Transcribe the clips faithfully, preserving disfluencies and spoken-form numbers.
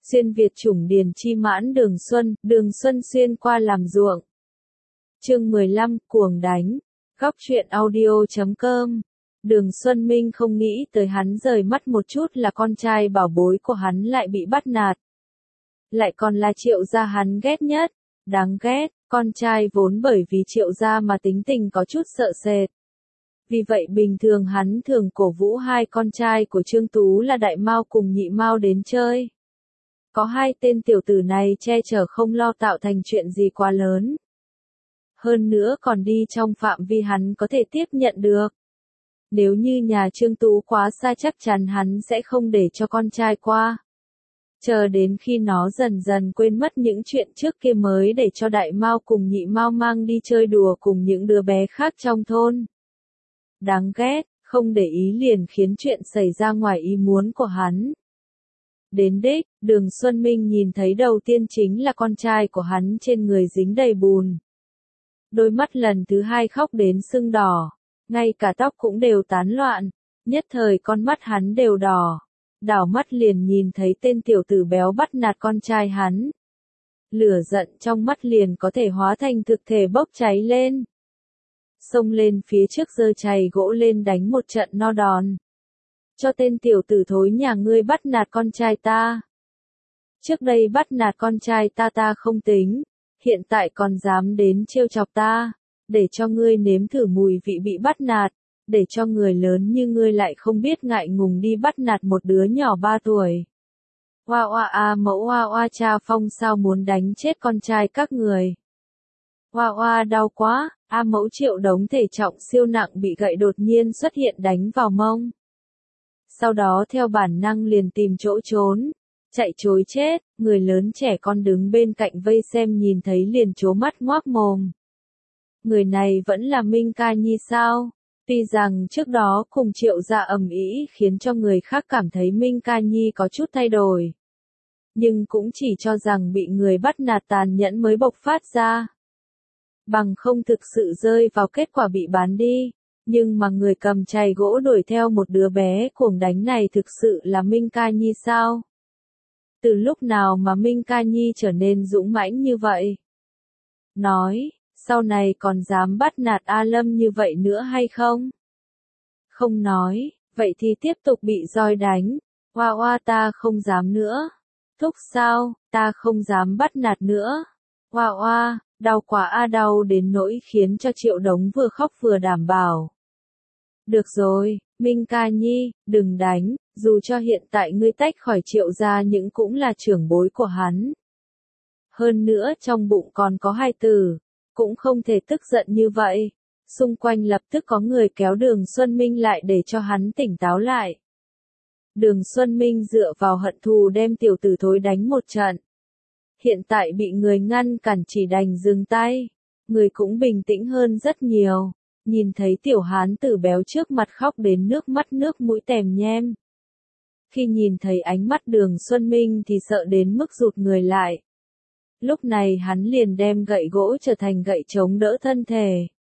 Xuyên Việt chủng điền chi mãn Đường Xuân, Đường Xuân xuyên qua làm ruộng. Chương mười lăm, cuồng đánh. Góc truyện audio chấm com. Đường Xuân Minh không nghĩ tới hắn rời mắt một chút là con trai bảo bối của hắn lại bị bắt nạt. Lại còn là Triệu gia hắn ghét nhất. Đáng ghét, con trai vốn bởi vì Triệu gia mà tính tình có chút sợ sệt. Vì vậy bình thường hắn thường cổ vũ hai con trai của Trương Tú là Đại Mao cùng Nhị Mao đến chơi. Có hai tên tiểu tử này che chở không lo tạo thành chuyện gì quá lớn. Hơn nữa còn đi trong phạm vi hắn có thể tiếp nhận được. Nếu như nhà Trương Tú quá xa chắc chắn hắn sẽ không để cho con trai qua. Chờ đến khi nó dần dần quên mất những chuyện trước kia mới để cho Đại Mao cùng Nhị Mao mang đi chơi đùa cùng những đứa bé khác trong thôn. Đáng ghét, không để ý liền khiến chuyện xảy ra ngoài ý muốn của hắn. Đến đích, Đường Xuân Minh nhìn thấy đầu tiên chính là con trai của hắn trên người dính đầy bùn. Đôi mắt lần thứ hai khóc đến sưng đỏ, ngay cả tóc cũng đều tán loạn, nhất thời con mắt hắn đều đỏ. Đảo mắt liền nhìn thấy tên tiểu tử béo bắt nạt con trai hắn. Lửa giận trong mắt liền có thể hóa thành thực thể bốc cháy lên. Xông lên phía trước giơ chày gỗ lên đánh một trận no đòn. Cho tên tiểu tử thối nhà ngươi bắt nạt con trai ta. Trước đây bắt nạt con trai ta ta không tính, hiện tại còn dám đến trêu chọc ta, để cho ngươi nếm thử mùi vị bị bắt nạt, để cho người lớn như ngươi lại không biết ngại ngùng đi bắt nạt một đứa nhỏ ba tuổi. Oa oa a mẫu oa oa cha Phong sao muốn đánh chết con trai các người. Oa oa đau quá, a mẫu Triệu đống thể trọng siêu nặng bị gậy đột nhiên xuất hiện đánh vào mông. Sau đó theo bản năng liền tìm chỗ trốn, chạy trối chết, người lớn trẻ con đứng bên cạnh vây xem nhìn thấy liền trố mắt ngoác mồm. Người này vẫn là Minh Ca Nhi sao? Tuy rằng trước đó cùng Triệu gia ầm ĩ khiến cho người khác cảm thấy Minh Ca Nhi có chút thay đổi. Nhưng cũng chỉ cho rằng bị người bắt nạt tàn nhẫn mới bộc phát ra. Bằng không thực sự rơi vào kết quả bị bán đi. Nhưng mà người cầm chày gỗ đuổi theo một đứa bé cuồng đánh này thực sự là Minh Ca Nhi sao? Từ lúc nào mà Minh Ca Nhi trở nên dũng mãnh như vậy? Nói, sau này còn dám bắt nạt A Lâm như vậy nữa hay không? Không nói, vậy thì tiếp tục bị roi đánh. Oa oa ta không dám nữa. Thúc sao, ta không dám bắt nạt nữa. Oa oa, đau quá a đau đến nỗi khiến cho Triệu đống vừa khóc vừa đảm bảo. Được rồi, Minh Ca Nhi, đừng đánh, dù cho hiện tại ngươi tách khỏi Triệu gia nhưng cũng là trưởng bối của hắn. Hơn nữa trong bụng còn có hai tử, cũng không thể tức giận như vậy. Xung quanh lập tức có người kéo Đường Xuân Minh lại để cho hắn tỉnh táo lại. Đường Xuân Minh dựa vào hận thù đem tiểu tử thối đánh một trận. Hiện tại bị người ngăn cản chỉ đành dừng tay, người cũng bình tĩnh hơn rất nhiều. Nhìn thấy tiểu hán tử béo trước mặt khóc đến nước mắt nước mũi tèm nhem. Khi nhìn thấy ánh mắt Đường Xuân Minh thì sợ đến mức rụt người lại. Lúc này hắn liền đem gậy gỗ trở thành gậy chống đỡ thân thể.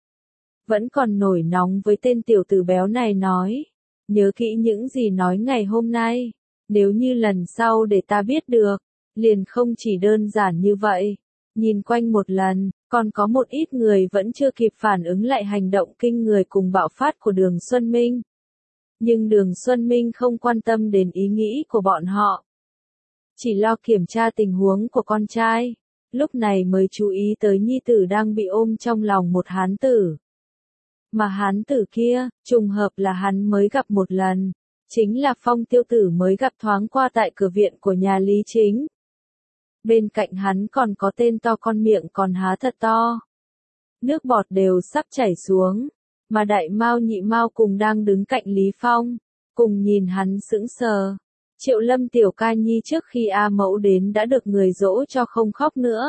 Vẫn còn nổi nóng với tên tiểu tử béo này nói. Nhớ kỹ những gì nói ngày hôm nay. Nếu như lần sau để ta biết được, liền không chỉ đơn giản như vậy. Nhìn quanh một lần, còn có một ít người vẫn chưa kịp phản ứng lại hành động kinh người cùng bạo phát của Đường Xuân Minh. Nhưng Đường Xuân Minh không quan tâm đến ý nghĩ của bọn họ. Chỉ lo kiểm tra tình huống của con trai, lúc này mới chú ý tới nhi tử đang bị ôm trong lòng một hán tử. Mà hán tử kia, trùng hợp là hắn mới gặp một lần, chính là Phong Tiêu Tử mới gặp thoáng qua tại cửa viện của nhà Lý Chính. Bên cạnh hắn còn có tên to con miệng còn há thật to. Nước bọt đều sắp chảy xuống, mà Đại Mao Nhị Mao cùng đang đứng cạnh Lý Phong, cùng nhìn hắn sững sờ. Triệu Lâm tiểu ca nhi trước khi A Mẫu đến đã được người dỗ cho không khóc nữa.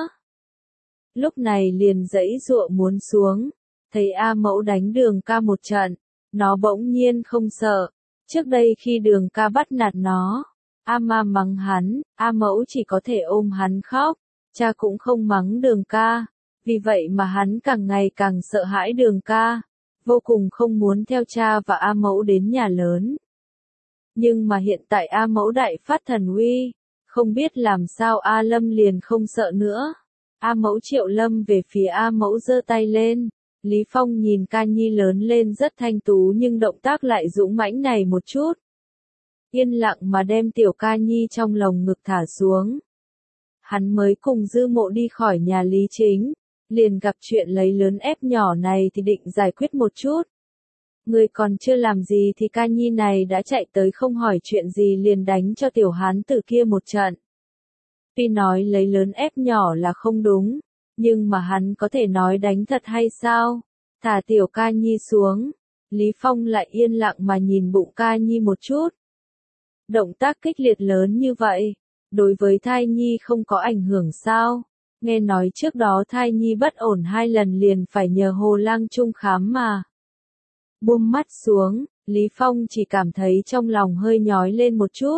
Lúc này liền giãy giụa muốn xuống, thấy A Mẫu đánh Đường ca một trận, nó bỗng nhiên không sợ. Trước đây khi Đường ca bắt nạt nó, A ma mắng hắn, A Mẫu chỉ có thể ôm hắn khóc, cha cũng không mắng Đường ca, vì vậy mà hắn càng ngày càng sợ hãi Đường ca, vô cùng không muốn theo cha và A Mẫu đến nhà lớn. Nhưng mà hiện tại A Mẫu đại phát thần uy, Không biết làm sao A Lâm liền không sợ nữa. A Mẫu Triệu Lâm về phía A Mẫu giơ tay lên. Lý Phong nhìn ca nhi lớn lên rất thanh tú nhưng động tác lại dũng mãnh này một chút. Yên lặng mà đem tiểu ca nhi trong lồng ngực thả xuống. Hắn mới cùng Dư Mộ đi khỏi nhà Lý Chính, liền gặp chuyện lấy lớn ép nhỏ này thì định giải quyết một chút. Người còn chưa làm gì thì ca nhi này đã chạy tới không hỏi chuyện gì liền đánh cho tiểu hán tử kia một trận. Tuy nói lấy lớn ép nhỏ là không đúng, nhưng mà hắn có thể nói đánh thật hay sao? Thả tiểu ca nhi xuống, Lý Phong lại yên lặng mà nhìn bụng ca nhi một chút. Động tác kích liệt lớn như vậy, đối với thai nhi không có ảnh hưởng sao? Nghe nói trước đó thai nhi bất ổn hai lần liền phải nhờ Hồ Lang Trung khám mà. Buông mắt xuống, Lý Phong chỉ cảm thấy trong lòng hơi nhói lên một chút.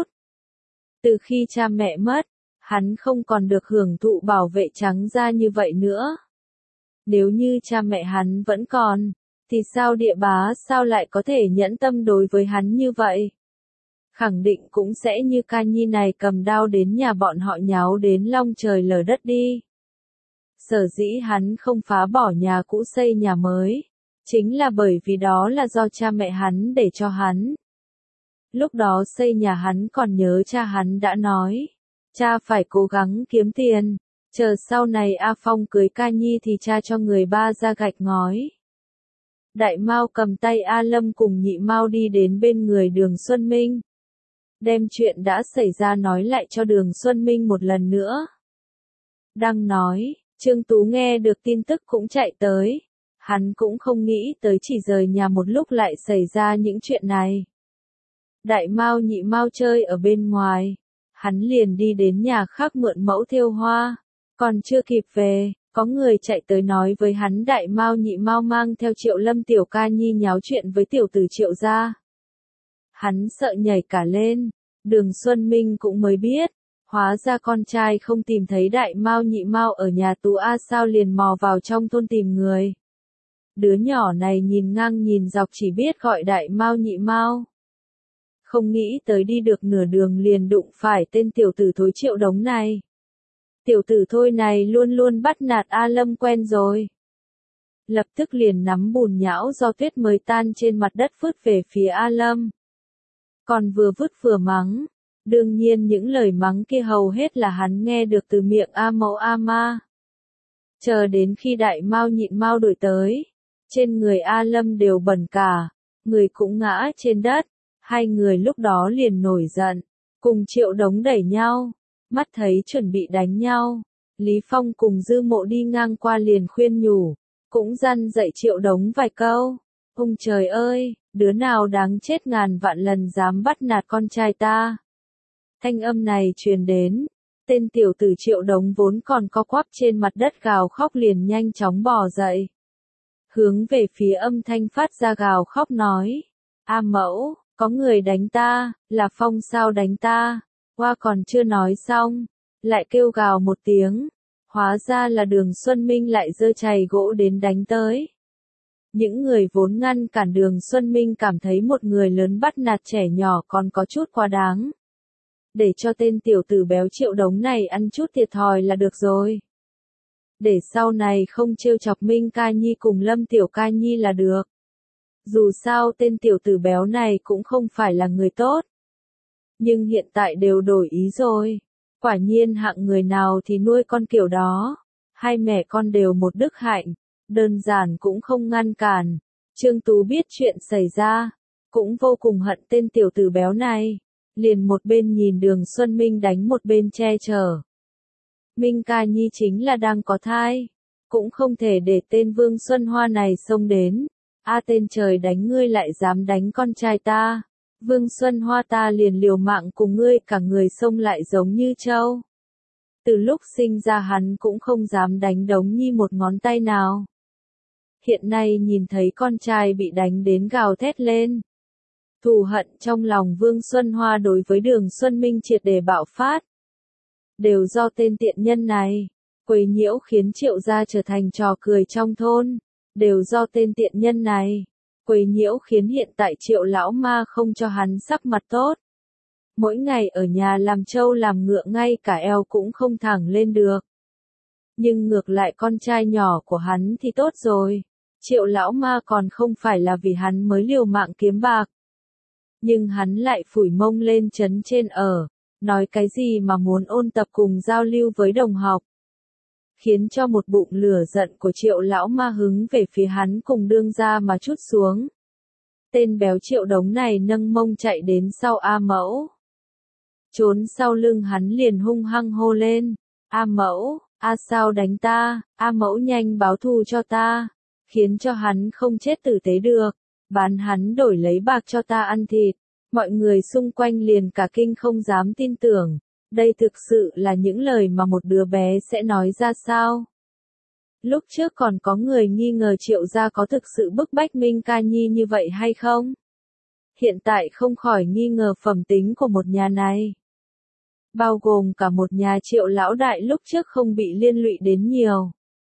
Từ khi cha mẹ mất, hắn không còn được hưởng thụ bảo vệ trắng da như vậy nữa. Nếu như cha mẹ hắn vẫn còn, thì sao địa bá sao lại có thể nhẫn tâm đối với hắn như vậy? Khẳng định cũng sẽ như ca nhi này cầm đao đến nhà bọn họ nháo đến long trời lở đất đi. Sở dĩ hắn không phá bỏ nhà cũ xây nhà mới, chính là bởi vì đó là do cha mẹ hắn để cho hắn. Lúc đó xây nhà hắn còn nhớ cha hắn đã nói, cha phải cố gắng kiếm tiền, chờ sau này A Phong cưới ca nhi thì cha cho người ba ra gạch ngói. Đại Mao cầm tay A Lâm cùng Nhị Mao đi đến bên người Đường Xuân Minh. Đem chuyện đã xảy ra nói lại cho Đường Xuân Minh một lần nữa. Đang nói, Trương Tú nghe được tin tức cũng chạy tới. Hắn cũng không nghĩ tới chỉ rời nhà một lúc lại xảy ra những chuyện này. Đại Mao Nhị Mao chơi ở bên ngoài. Hắn liền đi đến nhà khác mượn mẫu thêu hoa. Còn chưa kịp về, có người chạy tới nói với hắn Đại Mao Nhị Mao mang theo Triệu Lâm tiểu ca nhi nháo chuyện với tiểu tử Triệu gia. Hắn sợ nhảy cả lên, Đường Xuân Minh cũng mới biết, hóa ra con trai không tìm thấy Đại Mao Nhị Mao ở nhà Tú A sao liền mò vào trong thôn tìm người. Đứa nhỏ này nhìn ngang nhìn dọc chỉ biết gọi Đại Mao Nhị Mao. Không nghĩ tới đi được nửa đường liền đụng phải tên tiểu tử thối Triệu Đống này. Tiểu tử thôi này luôn luôn bắt nạt A Lâm quen rồi. Lập tức liền nắm bùn nhão do tuyết mới tan trên mặt đất vứt về phía A Lâm. Còn vừa vứt vừa mắng. Đương nhiên những lời mắng kia hầu hết là hắn nghe được từ miệng A Mẫu A Ma. Chờ đến khi Đại Mao Nhịn Mao đuổi tới, trên người A Lâm đều bẩn cả, người cũng ngã trên đất, hai người lúc đó liền nổi giận, cùng Triệu Đống đẩy nhau, mắt thấy chuẩn bị đánh nhau. Lý Phong cùng Dư Mộ đi ngang qua liền khuyên nhủ, cũng răn dạy Triệu Đống vài câu. Ông trời ơi, đứa nào đáng chết ngàn vạn lần dám bắt nạt con trai ta. Thanh âm này truyền đến, tên tiểu tử Triệu Đống vốn còn co quắp trên mặt đất gào khóc liền nhanh chóng bò dậy. Hướng về phía âm thanh phát ra gào khóc nói, A Mẫu, có người đánh ta, là Phong sao đánh ta, qua còn chưa nói xong, lại kêu gào một tiếng, hóa ra là Đường Xuân Minh lại giơ chày gỗ đến đánh tới. Những người vốn ngăn cản Đường Xuân Minh cảm thấy một người lớn bắt nạt trẻ nhỏ còn có chút quá đáng. Để cho tên tiểu tử béo Triệu Đống này ăn chút thiệt thòi là được rồi. Để sau này không trêu chọc Minh ca nhi cùng Lâm tiểu ca nhi là được. Dù sao tên tiểu tử béo này cũng không phải là người tốt. Nhưng hiện tại đều đổi ý rồi. Quả nhiên hạng người nào thì nuôi con kiểu đó. Hai mẹ con đều một đức hạnh. Đơn giản cũng không ngăn cản. Trương Tú biết chuyện xảy ra. Cũng vô cùng hận tên tiểu tử béo này. Liền một bên nhìn Đường Xuân Minh đánh một bên che chở. Minh ca nhi chính là đang có thai. Cũng không thể để tên Vương Xuân Hoa này xông đến. A tên trời đánh ngươi lại dám đánh con trai ta. Vương Xuân Hoa ta liền liều mạng cùng ngươi cả người xông lại giống như trâu. Từ lúc sinh ra hắn cũng không dám đánh Đống Nhi một ngón tay nào. Hiện nay nhìn thấy con trai bị đánh đến gào thét lên. Thù hận trong lòng Vương Xuân Hoa đối với Đường Xuân Minh triệt để bạo phát. Đều do tên tiện nhân này, quấy nhiễu khiến Triệu gia trở thành trò cười trong thôn. Đều do tên tiện nhân này, quấy nhiễu khiến hiện tại Triệu lão ma không cho hắn sắc mặt tốt. Mỗi ngày ở nhà làm trâu làm ngựa ngay cả eo cũng không thẳng lên được. Nhưng ngược lại con trai nhỏ của hắn thì tốt rồi. Triệu lão ma còn không phải là vì hắn mới liều mạng kiếm bạc. Nhưng hắn lại phủi mông lên trấn trên ở, nói cái gì mà muốn ôn tập cùng giao lưu với đồng học. Khiến cho một bụng lửa giận của triệu lão ma hứng về phía hắn cùng đương gia mà trút xuống. Tên béo triệu đống này nâng mông chạy đến sau A Mẫu. Trốn sau lưng hắn liền hung hăng hô lên. A Mẫu, A sao đánh ta, A Mẫu nhanh báo thù cho ta. Khiến cho hắn không chết tử tế được. Bán hắn đổi lấy bạc cho ta ăn thịt. Mọi người xung quanh liền cả kinh không dám tin tưởng. Đây thực sự là những lời mà một đứa bé sẽ nói ra sao? Lúc trước còn có người nghi ngờ Triệu gia có thực sự bức bách Minh Ca Nhi như vậy hay không? Hiện tại không khỏi nghi ngờ phẩm tính của một nhà này. Bao gồm cả một nhà Triệu lão đại lúc trước không bị liên lụy đến nhiều.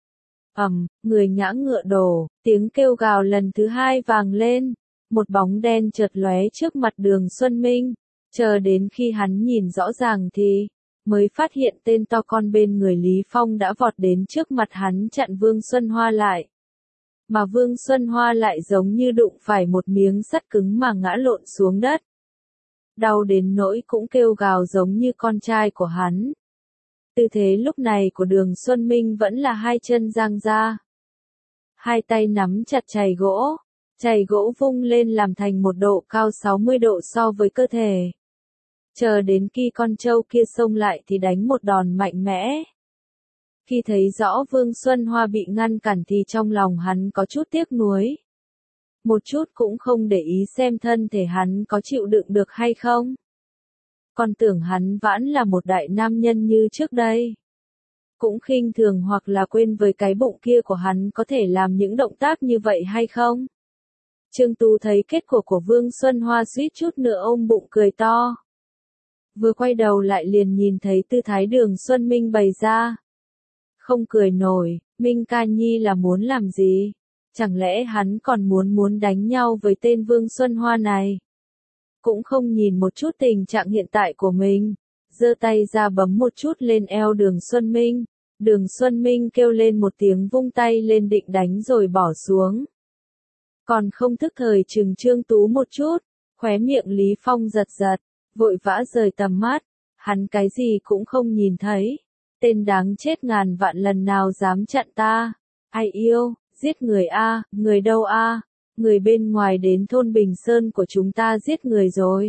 Ầm, người ngã ngựa đổ, tiếng kêu gào lần thứ hai vang lên. Một bóng đen chợt lóe trước mặt Đường Xuân Minh. Chờ đến khi hắn nhìn rõ ràng thì, mới phát hiện tên to con bên người Lý Phong đã vọt đến trước mặt hắn chặn Vương Xuân Hoa lại. Mà Vương Xuân Hoa lại giống như đụng phải một miếng sắt cứng mà ngã lộn xuống đất. Đau đến nỗi cũng kêu gào giống như con trai của hắn. Tư thế lúc này của Đường Xuân Minh vẫn là hai chân giang ra. Hai tay nắm chặt chày gỗ, chày gỗ vung lên làm thành một độ cao sáu mươi độ so với cơ thể. Chờ đến khi con trâu kia xông lại thì đánh một đòn mạnh mẽ. Khi thấy rõ Vương Xuân Hoa bị ngăn cản thì trong lòng hắn có chút tiếc nuối. Một chút cũng không để ý xem thân thể hắn có chịu đựng được hay không. Còn tưởng hắn vẫn là một đại nam nhân như trước đây. Cũng khinh thường hoặc là quên với cái bụng kia của hắn có thể làm những động tác như vậy hay không. Trương Tú thấy kết quả của Vương Xuân Hoa suýt chút nữa ôm bụng cười to. Vừa quay đầu lại liền nhìn thấy tư thái Đường Xuân Minh bày ra. Không cười nổi, Minh Ca Nhi là muốn làm gì? Chẳng lẽ hắn còn muốn muốn đánh nhau với tên Vương Xuân Hoa này? Cũng không nhìn một chút tình trạng hiện tại của mình. Giơ tay ra bấm một chút lên eo Đường Xuân Minh. Đường Xuân Minh kêu lên một tiếng vung tay lên định đánh rồi bỏ xuống. Còn không thức thời chừng Trương Tú một chút, khóe miệng Lý Phong giật giật. Vội vã rời tầm mắt, hắn cái gì cũng không nhìn thấy. Tên đáng chết ngàn vạn lần nào dám chặn ta. Ai yêu, giết người a, người đâu a? Người bên ngoài đến thôn Bình Sơn của chúng ta giết người rồi.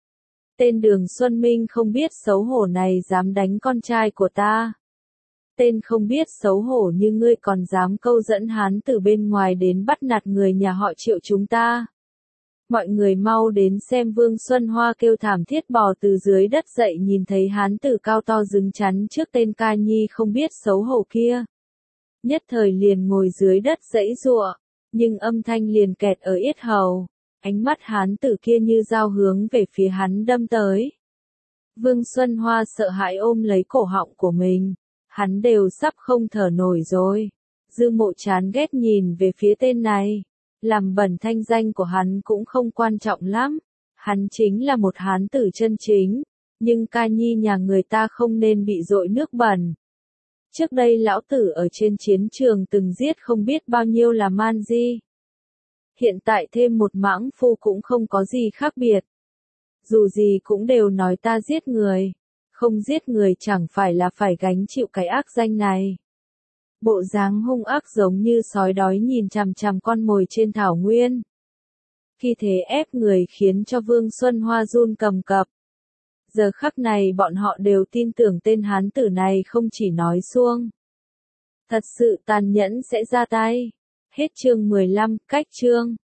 Tên Đường Xuân Minh không biết xấu hổ này dám đánh con trai của ta. Tên không biết xấu hổ như ngươi còn dám câu dẫn hắn từ bên ngoài đến bắt nạt người nhà họ Triệu chúng ta. Mọi người mau đến xem Vương Xuân Hoa kêu thảm thiết bò từ dưới đất dậy nhìn thấy hán tử cao to đứng chắn trước tên Ca Nhi không biết xấu hổ kia. Nhất thời liền ngồi dưới đất giãy giụa, nhưng âm thanh liền kẹt ở yết hầu. Ánh mắt hán tử kia như dao hướng về phía hắn đâm tới. Vương Xuân Hoa sợ hãi ôm lấy cổ họng của mình. Hắn đều sắp không thở nổi rồi. Dư Mộ chán ghét nhìn về phía tên này. Làm bẩn thanh danh của hắn cũng không quan trọng lắm. Hắn chính là một hán tử chân chính. Nhưng Ca Nhi nhà người ta không nên bị dội nước bẩn. Trước đây lão tử ở trên chiến trường từng giết không biết bao nhiêu là man di. Hiện tại thêm một mãng phu cũng không có gì khác biệt. Dù gì cũng đều nói ta giết người. Không giết người chẳng phải là phải gánh chịu cái ác danh này. Bộ dáng hung ác giống như sói đói nhìn chằm chằm con mồi trên thảo nguyên. Khi thế ép người khiến cho Vương Xuân Hoa run cầm cập. Giờ khắc này bọn họ đều tin tưởng tên hán tử này không chỉ nói suông. Thật sự tàn nhẫn sẽ ra tay. Hết chương mười lăm, cách chương.